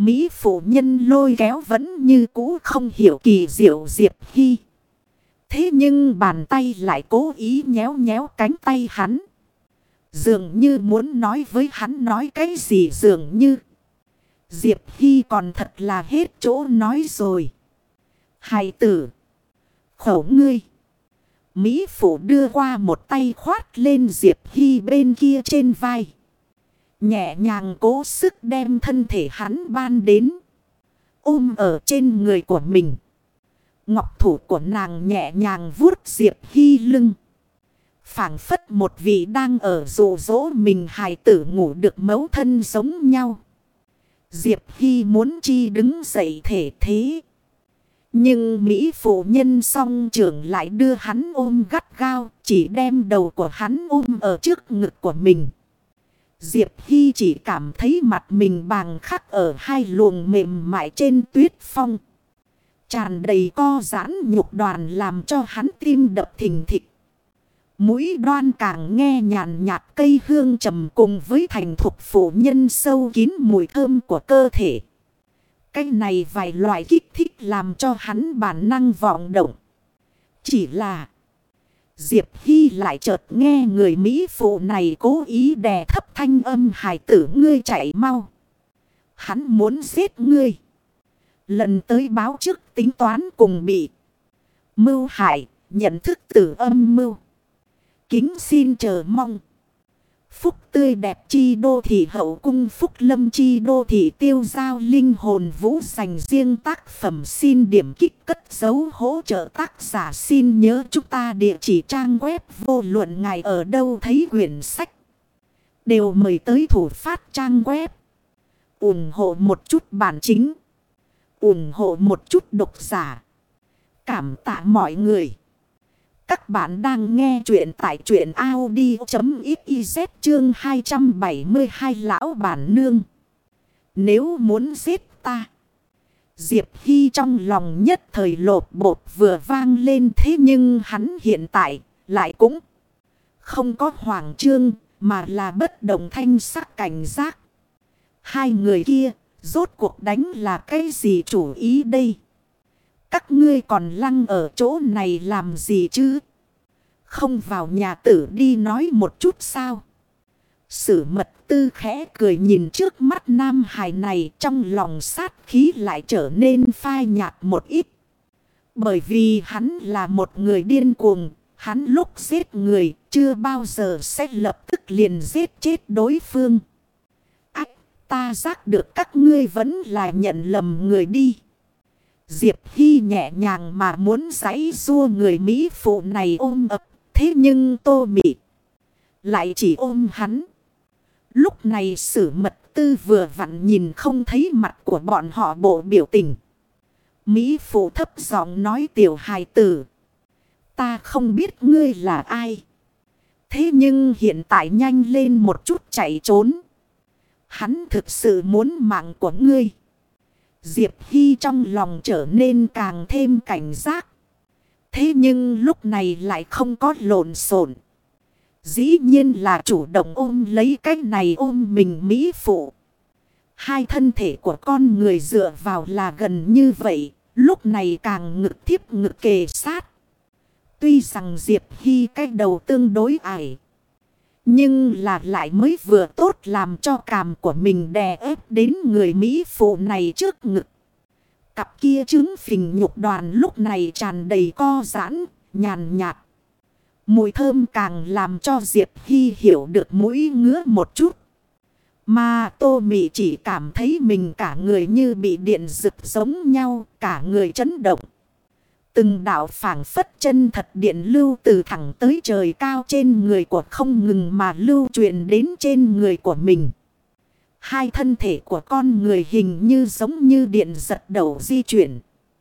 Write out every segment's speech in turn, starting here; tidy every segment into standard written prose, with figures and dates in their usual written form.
Mỹ phụ nhân lôi kéo vẫn như cũ không hiểu kỳ diệu Diệp Hy. Thế nhưng bàn tay lại cố ý nhéo nhéo cánh tay hắn. Dường như muốn nói với hắn nói cái gì dường như. Diệp Hy còn thật là hết chỗ nói rồi. Hài tử. Khẩu ngươi. Mỹ phụ đưa qua một tay khoát lên Diệp Hy bên kia trên vai. Nhẹ nhàng cố sức đem thân thể hắn ban đến. Ôm ở trên người của mình. Ngọc thủ của nàng nhẹ nhàng vuốt Diệp Hy lưng. Phảng phất một vị đang ở dụ dỗ mình hài tử ngủ được mẫu thân giống nhau. Diệp Hy muốn chi đứng dậy thể thế. Nhưng Mỹ phụ nhân song trưởng lại đưa hắn ôm gắt gao. Chỉ đem đầu của hắn ôm ở trước ngực của mình. Diệp Hy chỉ cảm thấy mặt mình bàng khắc ở hai luồng mềm mại trên tuyết phong. Tràn đầy co giãn nhục đoàn làm cho hắn tim đập thình thịch. Mũi đoan càng nghe nhàn nhạt cây hương trầm cùng với thành thục phụ nhân sâu kín mùi thơm của cơ thể. Cái này vài loại kích thích làm cho hắn bản năng vọng động. Chỉ là Diệp Hy lại chợt nghe người Mỹ phụ này cố ý đè thấp thanh âm hài tử ngươi chạy mau. Hắn muốn giết ngươi. Lần tới báo trước tính toán cùng bị mưu hại, nhận thức tử âm mưu. Kính xin chờ mong. Phúc tươi đẹp chi đô thị hậu cung phúc lâm chi đô thị tiêu giao linh hồn vũ dành riêng tác phẩm xin điểm kích cất dấu hỗ trợ tác giả xin nhớ chúng ta địa chỉ trang web vô luận ngài ở đâu thấy quyển sách. Đều mời tới thủ phát trang web. ủng hộ một chút bản chính. ủng hộ một chút độc giả. Cảm tạ mọi người. Các bạn đang nghe chuyện tại truyện audio.xyz chương 272 lão bản nương. Nếu muốn giết ta. Diệp Hy trong lòng nhất thời lột bột vừa vang lên thế nhưng hắn hiện tại lại cũng không có hoảng trương mà là bất động thanh sắc cảnh giác. Hai người kia rốt cuộc đánh là cái gì chủ ý đây? Các ngươi còn lăng ở chỗ này làm gì chứ? Không vào nhà tử đi nói một chút sao? Sử Mật Tư khẽ cười nhìn trước mắt nam hài này, trong lòng sát khí lại trở nên phai nhạt một ít. Bởi vì hắn là một người điên cuồng, hắn lúc giết người chưa bao giờ sẽ lập tức liền giết chết đối phương. Ách, ta giác được các ngươi vẫn là nhận lầm người đi. Diệp Hy nhẹ nhàng mà muốn giãy giụa người Mỹ phụ này ôm ập. Thế nhưng Tô Mị lại chỉ ôm hắn. Lúc này Sử Mật Tư vừa vặn nhìn không thấy mặt của bọn họ bộ biểu tình. Mỹ phụ thấp giọng nói tiểu hài tử. Ta không biết ngươi là ai. Thế nhưng hiện tại nhanh lên một chút chạy trốn. Hắn thực sự muốn mạng của ngươi. Diệp Hy trong lòng trở nên càng thêm cảnh giác. Thế nhưng lúc này lại không có lộn xộn. Dĩ nhiên là chủ động ôm lấy cái này ôm mình Mỹ phụ. Hai thân thể của con người dựa vào là gần như vậy. Lúc này càng ngực thiếp ngực kề sát. Tuy rằng Diệp Hy cái đầu tương đối ải. Nhưng là lại mới vừa tốt làm cho càm của mình đè ép đến người Mỹ phụ này trước ngực. Cặp kia trứng phình nhục đoàn lúc này tràn đầy co giãn, nhàn nhạt. Mùi thơm càng làm cho Diệp Hy hiểu được mũi ngứa một chút. Mà Tô Mị chỉ cảm thấy mình cả người như bị điện rực giống nhau, cả người chấn động. Từng đạo phảng phất chân thật điện lưu từ thẳng tới trời cao trên người của không ngừng mà lưu truyền đến trên người của mình. Hai thân thể của con người hình như giống như điện giật đầu di chuyển.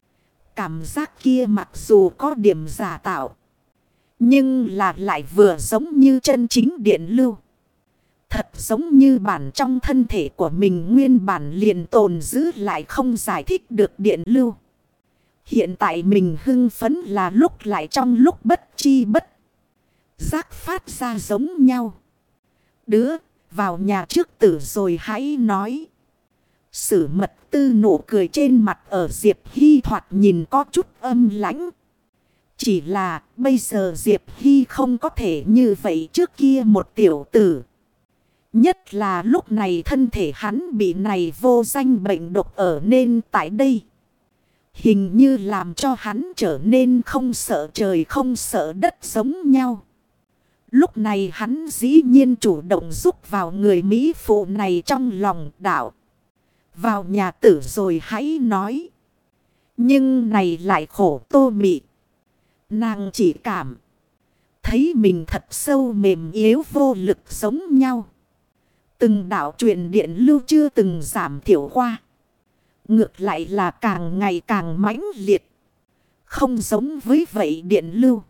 Cảm giác kia mặc dù có điểm giả tạo. Nhưng là lại vừa giống như chân chính điện lưu. Thật giống như bản trong thân thể của mình nguyên bản liền tồn giữ lại không giải thích được điện lưu. Hiện tại mình hưng phấn là lúc lại trong lúc bất chi bất giác phát ra giống nhau. Đứa vào nhà trước tử rồi hãy nói. Sử Mật Tư nụ cười trên mặt ở Diệp Hy thoạt nhìn có chút âm lãnh. Chỉ là bây giờ Diệp Hy không có thể như vậy trước kia một tiểu tử. Nhất là lúc này thân thể hắn bị này vô danh bệnh độc ở nên tại đây. Hình như làm cho hắn trở nên không sợ trời không sợ đất giống nhau. Lúc này hắn dĩ nhiên chủ động giúp vào người Mỹ phụ này trong lòng đạo. Vào nhà tử rồi hãy nói. Nhưng này lại khổ Tô Mị. Nàng chỉ cảm thấy mình thật sâu mềm yếu vô lực giống nhau. Từng đạo truyền điện lưu chưa từng giảm thiểu qua. Ngược lại là càng ngày càng mãnh liệt. Không giống với vậy điện lưu.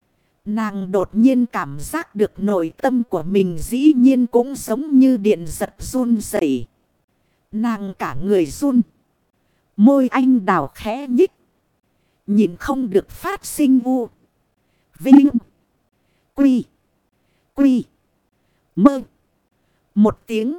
Nàng đột nhiên cảm giác được nội tâm của mình dĩ nhiên cũng giống như điện giật run rẩy. Nàng cả người run. Môi anh đào khẽ nhích. Nhìn không được phát sinh u. Vinh. Quy. Quy. Mơ. Một tiếng.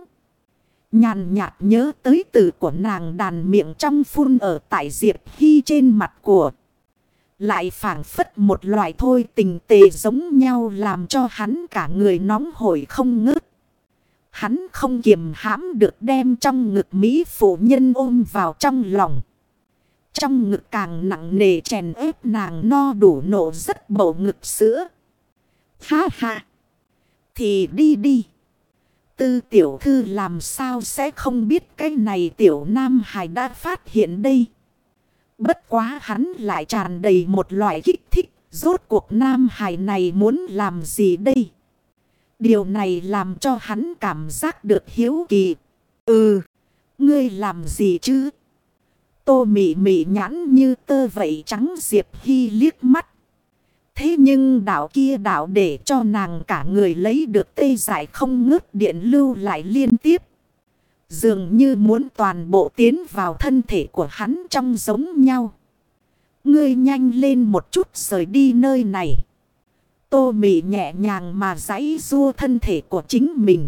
Nhàn nhạt nhớ tới từ của nàng đàn miệng trong phun ở tại Diệp Hy trên mặt của. Lại phảng phất một loại thôi tình tề giống nhau làm cho hắn cả người nóng hổi không ngớt. Hắn không kiềm hãm được đem trong ngực Mỹ phụ nhân ôm vào trong lòng. Trong ngực càng nặng nề chèn ép nàng no đủ nộ rất bầu ngực sữa. Ha ha. Thì đi đi. Tư tiểu thư làm sao sẽ không biết cái này tiểu nam hài đã phát hiện đây. Bất quá hắn lại tràn đầy một loại kích thích. Rốt cuộc nam hài này muốn làm gì đây? Điều này làm cho hắn cảm giác được hiếu kỳ. Ngươi làm gì chứ? Tô Mị Mị nhãn như tơ vậy trắng Diệp Hy liếc mắt. Thế nhưng đạo kia đạo để cho nàng cả người lấy được tê giải không ngớt điện lưu lại liên tiếp. Dường như muốn toàn bộ tiến vào thân thể của hắn trong giống nhau. Ngươi nhanh lên một chút rời đi nơi này. Tô Mị nhẹ nhàng mà giãy giụa thân thể của chính mình.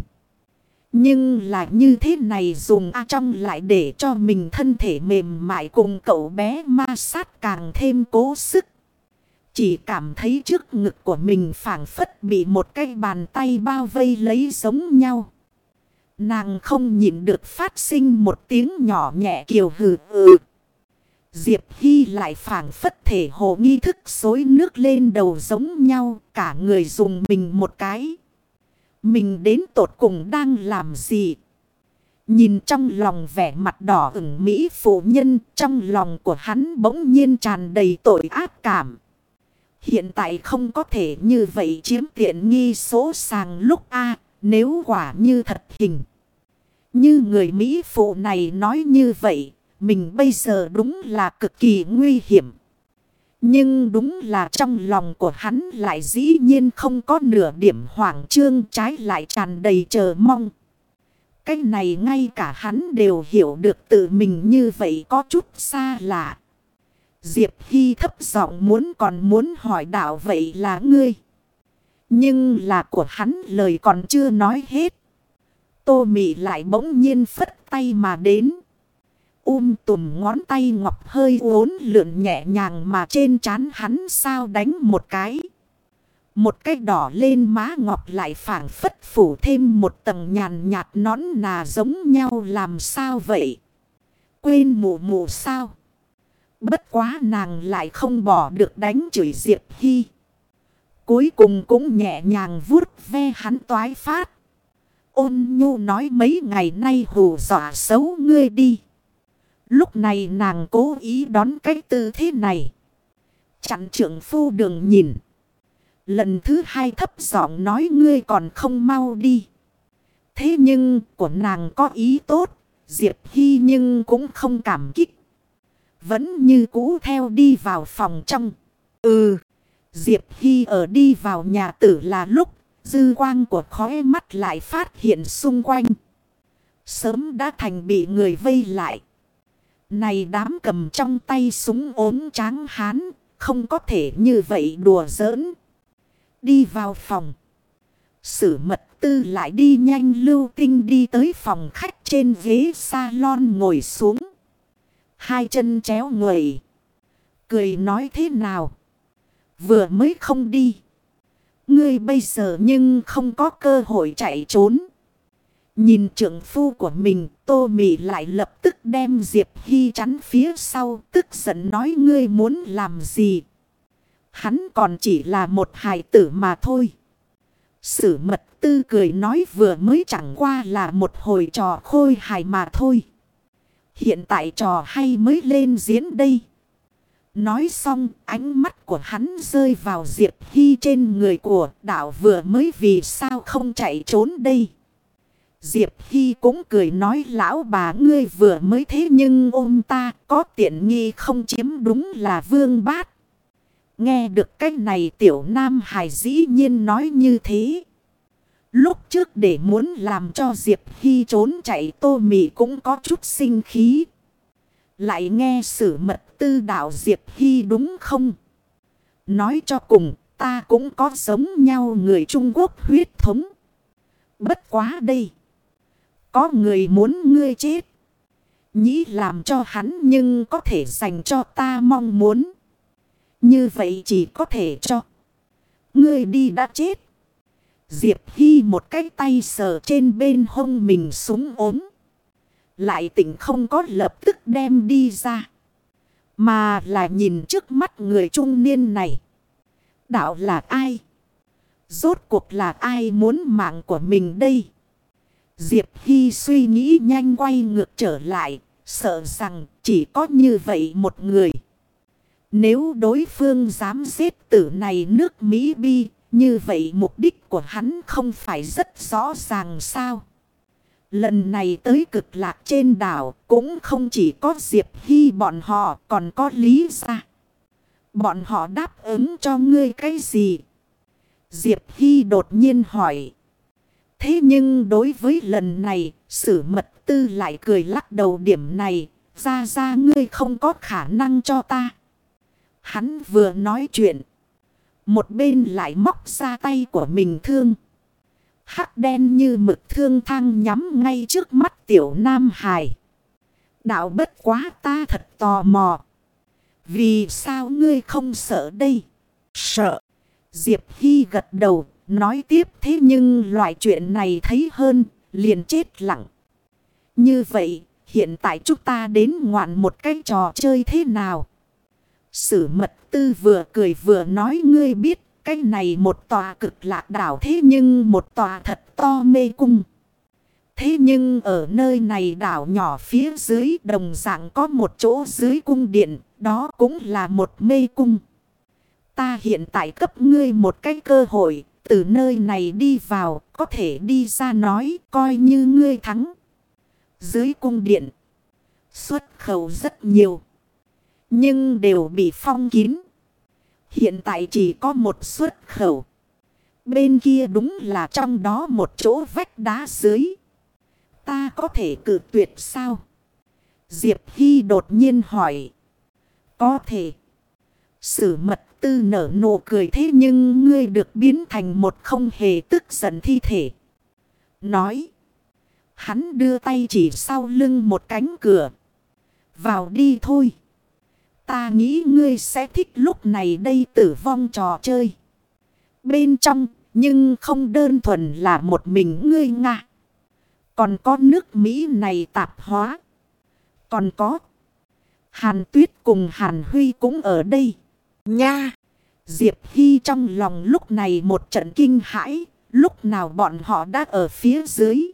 Nhưng là như thế này dùng trong lại để cho mình thân thể mềm mại cùng cậu bé ma sát càng thêm cố sức. Chỉ cảm thấy trước ngực của mình phảng phất bị một cái bàn tay bao vây lấy giống nhau. Nàng không nhịn được phát sinh một tiếng nhỏ nhẹ kiều hừ. Diệp Hy lại phảng phất thể hồ nghi thức xối nước lên đầu giống nhau. Cả người dùng mình một cái. Mình đến tột cùng đang làm gì? Nhìn trong lòng vẻ mặt đỏ ửng Mỹ phụ nhân. Trong lòng của hắn bỗng nhiên tràn đầy tội ác cảm. Hiện tại không có thể như vậy chiếm tiện nghi số sàng lúc nếu quả như thật hình. Như người Mỹ phụ này nói như vậy. Mình bây giờ đúng là cực kỳ nguy hiểm. Nhưng đúng là trong lòng của hắn lại dĩ nhiên không có nửa điểm hoảng trương, trái lại tràn đầy chờ mong. Cái này ngay cả hắn đều hiểu được tự mình như vậy có chút xa lạ. Diệp Hy thấp giọng muốn hỏi đạo vậy là ngươi. Nhưng là của hắn lời còn chưa nói hết. Tô Mị lại bỗng nhiên phất tay mà đến. Tùm ngón tay ngọc hơi uốn lượn nhẹ nhàng mà trên trán hắn sao đánh một cái. Một cái đỏ lên má ngọc lại phảng phất phủ thêm một tầng nhàn nhạt nón nà giống nhau làm sao vậy? Quên mụ mụ sao? Bất quá nàng lại không bỏ được đánh chửi Diệp Hy. Cuối cùng cũng nhẹ nhàng vuốt ve hắn toái phát. Ôn nhu nói mấy ngày nay hù dọa xấu ngươi đi. Lúc này nàng cố ý đón cái tư thế này. Chặn trưởng phu đường nhìn. Lần thứ hai thấp giọng nói ngươi còn không mau đi. Thế nhưng của nàng có ý tốt. Diệp Hy nhưng cũng không cảm kích. Vẫn như cũ theo đi vào phòng trong. Diệp Hy ở đi vào nhà tử là lúc. Dư quang của khóe mắt lại phát hiện xung quanh. Sớm đã thành bị người vây lại. Này đám cầm trong tay súng ốm tráng hán. Không có thể như vậy đùa giỡn. Đi vào phòng. Sử Mật Tư lại đi nhanh lưu tinh đi tới phòng khách, trên ghế salon ngồi xuống. Hai chân chéo nguầy. Cười nói thế nào? Vừa mới không đi. Ngươi bây giờ nhưng không có cơ hội chạy trốn. Nhìn trượng phu của mình, Tô Mị lại lập tức đem Diệp Hy chắn phía sau, tức giận nói ngươi muốn làm gì? Hắn còn chỉ là một hài tử mà thôi. Sử Mật Tư cười nói vừa mới chẳng qua là một hồi trò khôi hài mà thôi. Hiện tại trò hay mới lên diễn đây. Nói xong ánh mắt của hắn rơi vào Diệp Hy trên người của đạo vừa mới vì sao không chạy trốn đây. Diệp Hy cũng cười nói lão bà ngươi vừa mới thế nhưng ôm ta có tiện nghi không chiếm đúng là vương bát. Nghe được cái này tiểu nam hài dĩ nhiên nói như thế. Lúc trước để muốn làm cho Diệp Hy trốn chạy Tô Mị cũng có chút sinh khí. Lại nghe Sử Mật Tư đạo Diệp Hy đúng không? Nói cho cùng ta cũng có giống nhau người Trung Quốc huyết thống. Bất quá đây. Có người muốn ngươi chết. Nhĩ làm cho hắn nhưng có thể dành cho ta mong muốn. Như vậy chỉ có thể cho. Ngươi đi đã chết. Diệp Hy một cái tay sờ trên bên hông mình súng ốm. Lại tỉnh không có lập tức đem đi ra. Mà là nhìn trước mắt người trung niên này. Đạo là ai? Rốt cuộc là ai muốn mạng của mình đây? Diệp Hy suy nghĩ nhanh quay ngược trở lại. Sợ rằng chỉ có như vậy một người. Nếu đối phương dám giết tử này nước Mỹ Bi. Như vậy mục đích của hắn không phải rất rõ ràng sao? Lần này tới Cực Lạc trên đảo cũng không chỉ có Diệp Hy bọn họ còn có Lý Gia. Bọn họ đáp ứng cho ngươi cái gì? Diệp Hy đột nhiên hỏi. Thế nhưng đối với lần này Sử Mật Tư lại cười lắc đầu điểm này. Ra ngươi không có khả năng cho ta. Hắn vừa nói chuyện. Một bên lại móc ra tay của mình thương. Hắc đen như mực thương thang nhắm ngay trước mắt tiểu nam hài. Đạo bất quá ta thật tò mò. Vì sao ngươi không sợ đây? Sợ. Diệp Hy gật đầu. Nói tiếp thế nhưng loại chuyện này thấy hơn. Liền chết lặng. Như vậy hiện tại chúng ta đến ngoạn một cái trò chơi thế nào? Sử Mật Tư vừa cười vừa nói ngươi biết. Cái này một tòa Cực Lạc đảo thế nhưng một tòa thật to mê cung. Thế nhưng ở nơi này đảo nhỏ phía dưới đồng dạng có một chỗ dưới cung điện. Đó cũng là một mê cung. Ta hiện tại cấp ngươi một cái cơ hội. Từ nơi này đi vào có thể đi ra nói coi như ngươi thắng. Dưới cung điện xuất khẩu rất nhiều. Nhưng đều bị phong kín. Hiện tại chỉ có một xuất khẩu. Bên kia đúng là trong đó một chỗ vách đá dưới. Ta có thể cự tuyệt sao? Diệp Hy đột nhiên hỏi. Có thể. Sử Mật Tư nở nụ cười thế nhưng ngươi được biến thành một không hề tức giận thi thể. Nói. Hắn đưa tay chỉ sau lưng một cánh cửa. Vào đi thôi. Ta nghĩ ngươi sẽ thích lúc này đây tử vong trò chơi. Bên trong, nhưng không đơn thuần là một mình ngươi Nga. Còn có nước Mỹ này tạp hóa. Còn có Hàn Tuyết cùng Hàn Huy cũng ở đây. Nha! Diệp Hy trong lòng lúc này một trận kinh hãi. Lúc nào bọn họ đã ở phía dưới.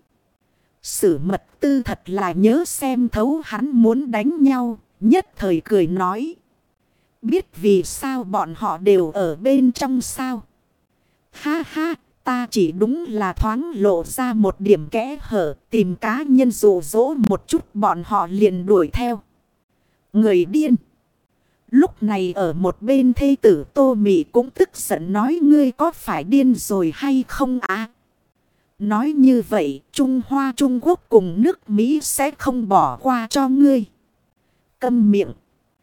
Sử Mật Tư thật là nhớ xem thấu hắn muốn đánh nhau. Nhất thời cười nói. Biết vì sao bọn họ đều ở bên trong sao? Ha ha, ta chỉ đúng là thoáng lộ ra một điểm kẽ hở. Tìm cá nhân dụ dỗ một chút bọn họ liền đuổi theo. Người điên. Lúc này ở một bên thê tử Tô Mị cũng tức giận nói ngươi có phải điên rồi hay không à? Nói như vậy Trung Hoa Trung Quốc cùng nước Mỹ sẽ không bỏ qua cho ngươi. Câm miệng.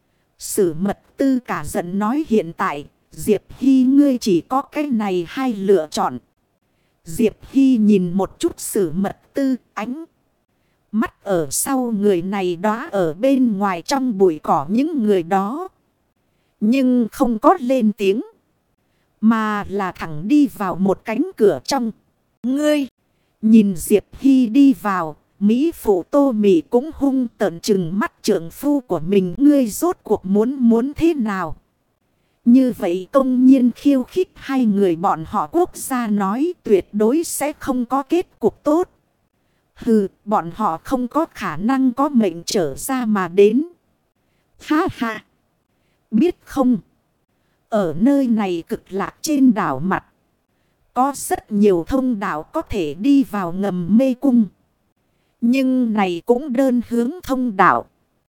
Sử Mật Tư cả giận nói hiện tại Diệp Hy ngươi chỉ có cái này hai lựa chọn. Diệp Hy nhìn một chút Sử Mật Tư, ánh mắt ở sau người này đó ở bên ngoài trong bụi cỏ những người đó. Nhưng không có lên tiếng. Mà là thẳng đi vào một cánh cửa trong. Ngươi! Nhìn Diệp Hy đi vào. Mỹ phụ Tô Mị cũng hung tợn trừng mắt trượng phu của mình. Ngươi rốt cuộc muốn thế nào? Như vậy công nhiên khiêu khích hai người bọn họ quốc gia nói tuyệt đối sẽ không có kết cục tốt. Hừ, bọn họ không có khả năng có mệnh trở ra mà đến. Ha ha! Biết không? Ở nơi này cực lạc trên đảo mặt. Có rất nhiều thông đạo có thể đi vào ngầm mê cung. Nhưng này cũng đơn hướng thông đạo.